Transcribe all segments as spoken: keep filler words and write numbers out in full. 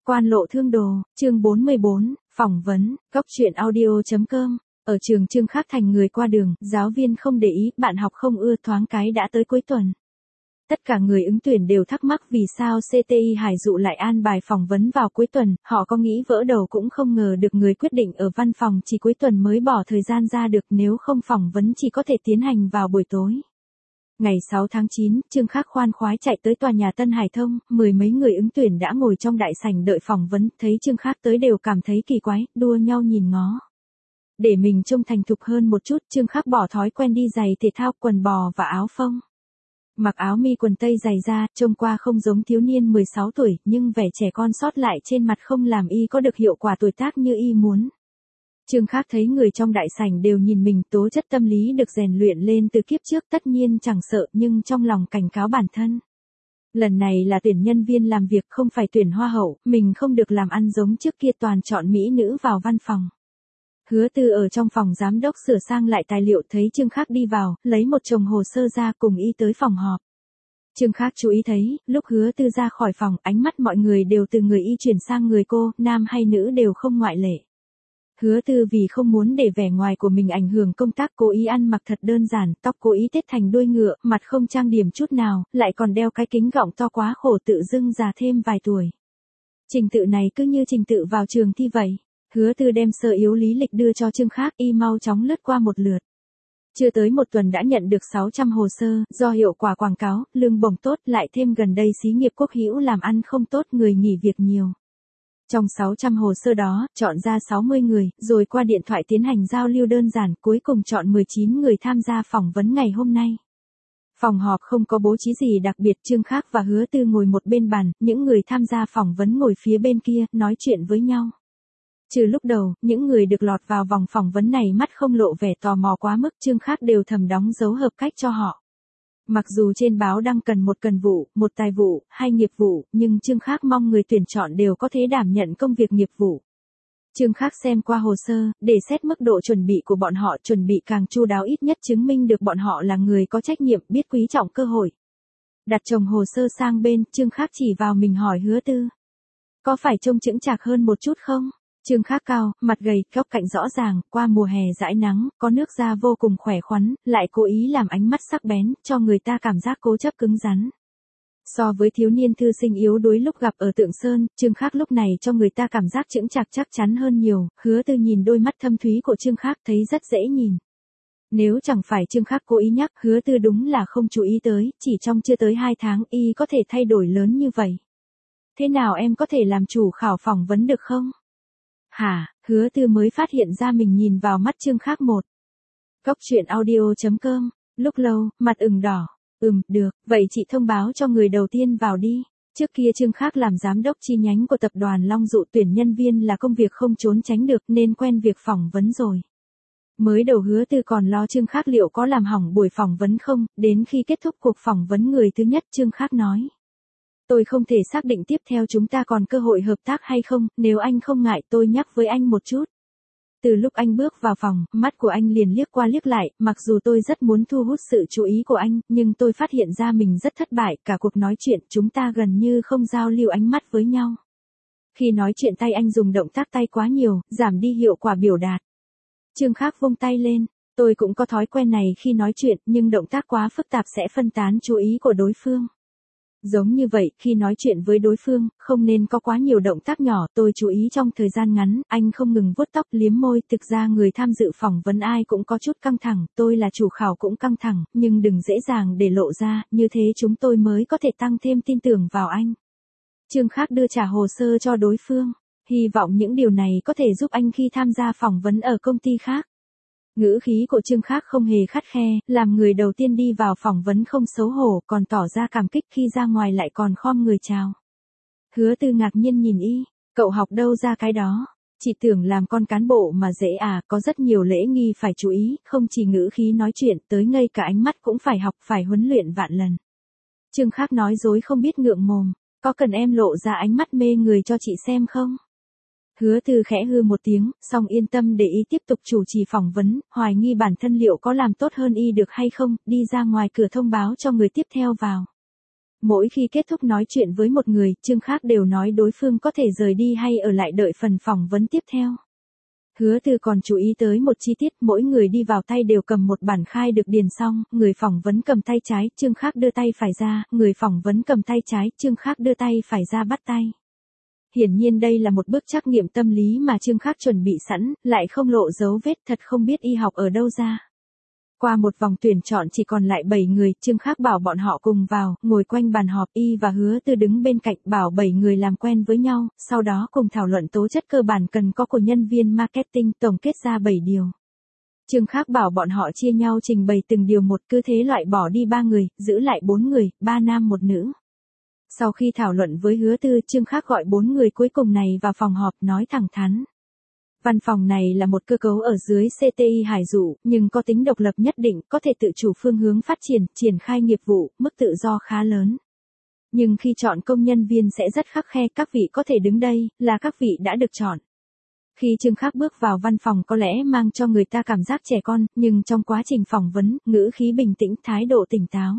Quan lộ thương đồ, chương bốn mươi bốn, phỏng vấn, góc truyện audio.com. Ở trường Trương Khắc thành người qua đường, giáo viên không để ý, bạn học không ưa, thoáng cái đã tới cuối tuần. Tất cả người ứng tuyển đều thắc mắc vì sao xê tê i Hải Dụ lại an bài phỏng vấn vào cuối tuần, họ có nghĩ vỡ đầu cũng không ngờ được người quyết định ở văn phòng chỉ cuối tuần mới bỏ thời gian ra được, nếu không phỏng vấn chỉ có thể tiến hành vào buổi tối. Ngày sáu tháng chín, Trương Khắc khoan khoái chạy tới tòa nhà Tân Hải Thông, mười mấy người ứng tuyển đã ngồi trong đại sảnh đợi phỏng vấn, thấy Trương Khắc tới đều cảm thấy kỳ quái, đua nhau nhìn ngó. Để mình trông thành thục hơn một chút, Trương Khắc bỏ thói quen đi giày thể thao, quần bò và áo phông. Mặc áo mi quần tây dày da, trông qua không giống thiếu niên mười sáu tuổi, nhưng vẻ trẻ con sót lại trên mặt không làm y có được hiệu quả tuổi tác như y muốn. Trương Khắc thấy người trong đại sảnh đều nhìn mình, tố chất tâm lý được rèn luyện lên từ kiếp trước, tất nhiên chẳng sợ, nhưng trong lòng cảnh cáo bản thân. Lần này là tuyển nhân viên làm việc, không phải tuyển hoa hậu, mình không được làm ăn giống trước kia toàn chọn mỹ nữ vào văn phòng. Hứa Tư ở trong phòng giám đốc sửa sang lại tài liệu, thấy Trương Khắc đi vào, lấy một chồng hồ sơ ra cùng y tới phòng họp. Trương Khắc chú ý thấy, lúc Hứa Tư ra khỏi phòng, ánh mắt mọi người đều từ người y chuyển sang người cô, nam hay nữ đều không ngoại lệ. Hứa Tư vì không muốn để vẻ ngoài của mình ảnh hưởng công tác, cố ý ăn mặc thật đơn giản, tóc cố ý tết thành đuôi ngựa, mặt không trang điểm chút nào, lại còn đeo cái kính gọng to quá khổ, tự dưng già thêm vài tuổi. Trình tự này cứ như trình tự vào trường thi vậy. Hứa Tư đem sơ yếu lý lịch đưa cho Trương Khắc, y mau chóng lướt qua một lượt. Chưa tới một tuần đã nhận được sáu trăm hồ sơ, do hiệu quả quảng cáo, lương bổng tốt, lại thêm gần đây xí nghiệp quốc hữu làm ăn không tốt, người nghỉ việc nhiều. Trong sáu trăm hồ sơ đó, chọn ra sáu mươi người, rồi qua điện thoại tiến hành giao lưu đơn giản, cuối cùng chọn mười chín người tham gia phỏng vấn ngày hôm nay. Phòng họp không có bố trí gì đặc biệt, Trương Khắc và Hứa Tư ngồi một bên bàn, những người tham gia phỏng vấn ngồi phía bên kia, nói chuyện với nhau. Trừ lúc đầu, những người được lọt vào vòng phỏng vấn này mắt không lộ vẻ tò mò quá mức, Trương Khắc đều thầm đóng dấu hợp cách cho họ. Mặc dù trên báo đăng cần một cần vụ, một tài vụ, hai nghiệp vụ, nhưng Trương Khắc mong người tuyển chọn đều có thể đảm nhận công việc nghiệp vụ. Trương Khắc xem qua hồ sơ, để xét mức độ chuẩn bị của bọn họ, chuẩn bị càng chu đáo ít nhất chứng minh được bọn họ là người có trách nhiệm, biết quý trọng cơ hội. Đặt chồng hồ sơ sang bên, Trương Khắc chỉ vào mình hỏi Hứa Tư. Có phải trông chững chạc hơn một chút không? Trương Khắc cao, mặt gầy, góc cạnh rõ ràng, qua mùa hè dãi nắng, có nước da vô cùng khỏe khoắn, lại cố ý làm ánh mắt sắc bén, cho người ta cảm giác cố chấp cứng rắn. So với thiếu niên thư sinh yếu đuối lúc gặp ở Tượng Sơn, Trương Khắc lúc này cho người ta cảm giác chững chạc chắc chắn hơn nhiều. Hứa Tư nhìn đôi mắt thâm thúy của Trương Khắc thấy rất dễ nhìn. Nếu chẳng phải Trương Khắc cố ý nhắc, Hứa Tư đúng là không chú ý tới, chỉ trong chưa tới hai tháng y có thể thay đổi lớn như vậy. Thế nào em có thể làm chủ khảo phỏng vấn được không? Hả, Hứa Tư mới phát hiện ra mình nhìn vào mắt Trương Khắc một. Góc truyện audio.com, lúc lâu, mặt ửng đỏ. Ừm, được, vậy chị thông báo cho người đầu tiên vào đi. Trước kia Trương Khắc làm giám đốc chi nhánh của tập đoàn Long Dụ, tuyển nhân viên là công việc không trốn tránh được nên quen việc phỏng vấn rồi. Mới đầu Hứa Tư còn lo Trương Khắc liệu có làm hỏng buổi phỏng vấn không, đến khi kết thúc cuộc phỏng vấn người thứ nhất Trương Khắc nói. Tôi không thể xác định tiếp theo chúng ta còn cơ hội hợp tác hay không, nếu anh không ngại tôi nhắc với anh một chút. Từ lúc anh bước vào phòng, mắt của anh liền liếc qua liếc lại, mặc dù tôi rất muốn thu hút sự chú ý của anh, nhưng tôi phát hiện ra mình rất thất bại, cả cuộc nói chuyện chúng ta gần như không giao lưu ánh mắt với nhau. Khi nói chuyện tay anh dùng động tác tay quá nhiều, giảm đi hiệu quả biểu đạt. Trương Khắc vung tay lên, tôi cũng có thói quen này khi nói chuyện, nhưng động tác quá phức tạp sẽ phân tán chú ý của đối phương. Giống như vậy, khi nói chuyện với đối phương, không nên có quá nhiều động tác nhỏ, tôi chú ý trong thời gian ngắn, anh không ngừng vuốt tóc liếm môi, thực ra người tham dự phỏng vấn ai cũng có chút căng thẳng, tôi là chủ khảo cũng căng thẳng, nhưng đừng dễ dàng để lộ ra, như thế chúng tôi mới có thể tăng thêm tin tưởng vào anh. Trương Khắc đưa trả hồ sơ cho đối phương, hy vọng những điều này có thể giúp anh khi tham gia phỏng vấn ở công ty khác. Ngữ khí của Trương Khắc không hề khắt khe, làm người đầu tiên đi vào phỏng vấn không xấu hổ, còn tỏ ra cảm kích khi ra ngoài lại còn khom người chào. Hứa Tư ngạc nhiên nhìn y, cậu học đâu ra cái đó? Chỉ tưởng làm con cán bộ mà dễ à, có rất nhiều lễ nghi phải chú ý, không chỉ ngữ khí nói chuyện, tới ngay cả ánh mắt cũng phải học, phải huấn luyện vạn lần. Trương Khắc nói dối không biết ngượng mồm, có cần em lộ ra ánh mắt mê người cho chị xem không? Hứa Tư khẽ hư một tiếng, xong yên tâm để y tiếp tục chủ trì phỏng vấn, hoài nghi bản thân liệu có làm tốt hơn y được hay không, đi ra ngoài cửa thông báo cho người tiếp theo vào. Mỗi khi kết thúc nói chuyện với một người, Trương Khác đều nói đối phương có thể rời đi hay ở lại đợi phần phỏng vấn tiếp theo. Hứa Từ còn chú ý tới một chi tiết, mỗi người đi vào tay đều cầm một bản khai được điền xong, người phỏng vấn cầm tay trái, Trương Khác đưa tay phải ra, người phỏng vấn cầm tay trái, Trương Khác đưa tay phải ra bắt tay. Hiển nhiên đây là một bước trắc nghiệm tâm lý mà Trương Khác chuẩn bị sẵn, lại không lộ dấu vết, thật không biết y học ở đâu ra. Qua một vòng tuyển chọn chỉ còn lại bảy người, Trương Khác bảo bọn họ cùng vào, ngồi quanh bàn họp, y và Hứa Từ đứng bên cạnh, bảo bảy người làm quen với nhau, sau đó cùng thảo luận tố chất cơ bản cần có của nhân viên marketing, tổng kết ra bảy điều. Trương Khác bảo bọn họ chia nhau trình bày từng điều một, cứ thế loại bỏ đi ba người, giữ lại bốn người, ba nam một nữ. Sau khi thảo luận với Hứa Từ, Trương Khác gọi bốn người cuối cùng này vào phòng họp, nói thẳng thắn. Văn phòng này là một cơ cấu ở dưới xê tê i Hải Dụ, nhưng có tính độc lập nhất định, có thể tự chủ phương hướng phát triển, triển khai nghiệp vụ, mức tự do khá lớn. Nhưng khi chọn công nhân viên sẽ rất khắt khe, các vị có thể đứng đây, là các vị đã được chọn. Khi Trương Khác bước vào văn phòng có lẽ mang cho người ta cảm giác trẻ con, nhưng trong quá trình phỏng vấn, ngữ khí bình tĩnh, thái độ tỉnh táo.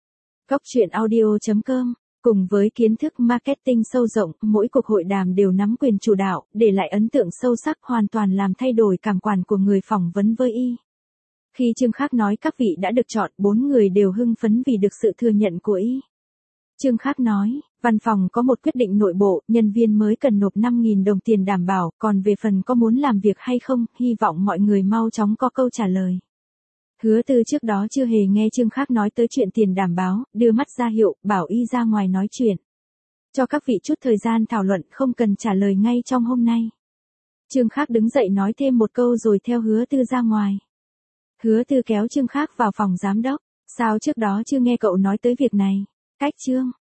Góc chuyện audio chấm com. Cùng với kiến thức marketing sâu rộng, mỗi cuộc hội đàm đều nắm quyền chủ đạo, để lại ấn tượng sâu sắc, hoàn toàn làm thay đổi cảm quan của người phỏng vấn với y. Khi Trương Khác nói các vị đã được chọn, bốn người đều hưng phấn vì được sự thừa nhận của y. Trương Khác nói, văn phòng có một quyết định nội bộ, nhân viên mới cần nộp năm nghìn đồng tiền đảm bảo, còn về phần có muốn làm việc hay không, hy vọng mọi người mau chóng có câu trả lời. Hứa Từ trước đó chưa hề nghe Trương Khác nói tới chuyện tiền đảm bảo, đưa mắt ra hiệu, bảo y ra ngoài nói chuyện. Cho các vị chút thời gian thảo luận, không cần trả lời ngay trong hôm nay. Trương Khác đứng dậy nói thêm một câu rồi theo Hứa Từ ra ngoài. Hứa Từ kéo Trương Khác vào phòng giám đốc. Sao trước đó chưa nghe cậu nói tới việc này? Cách Trương.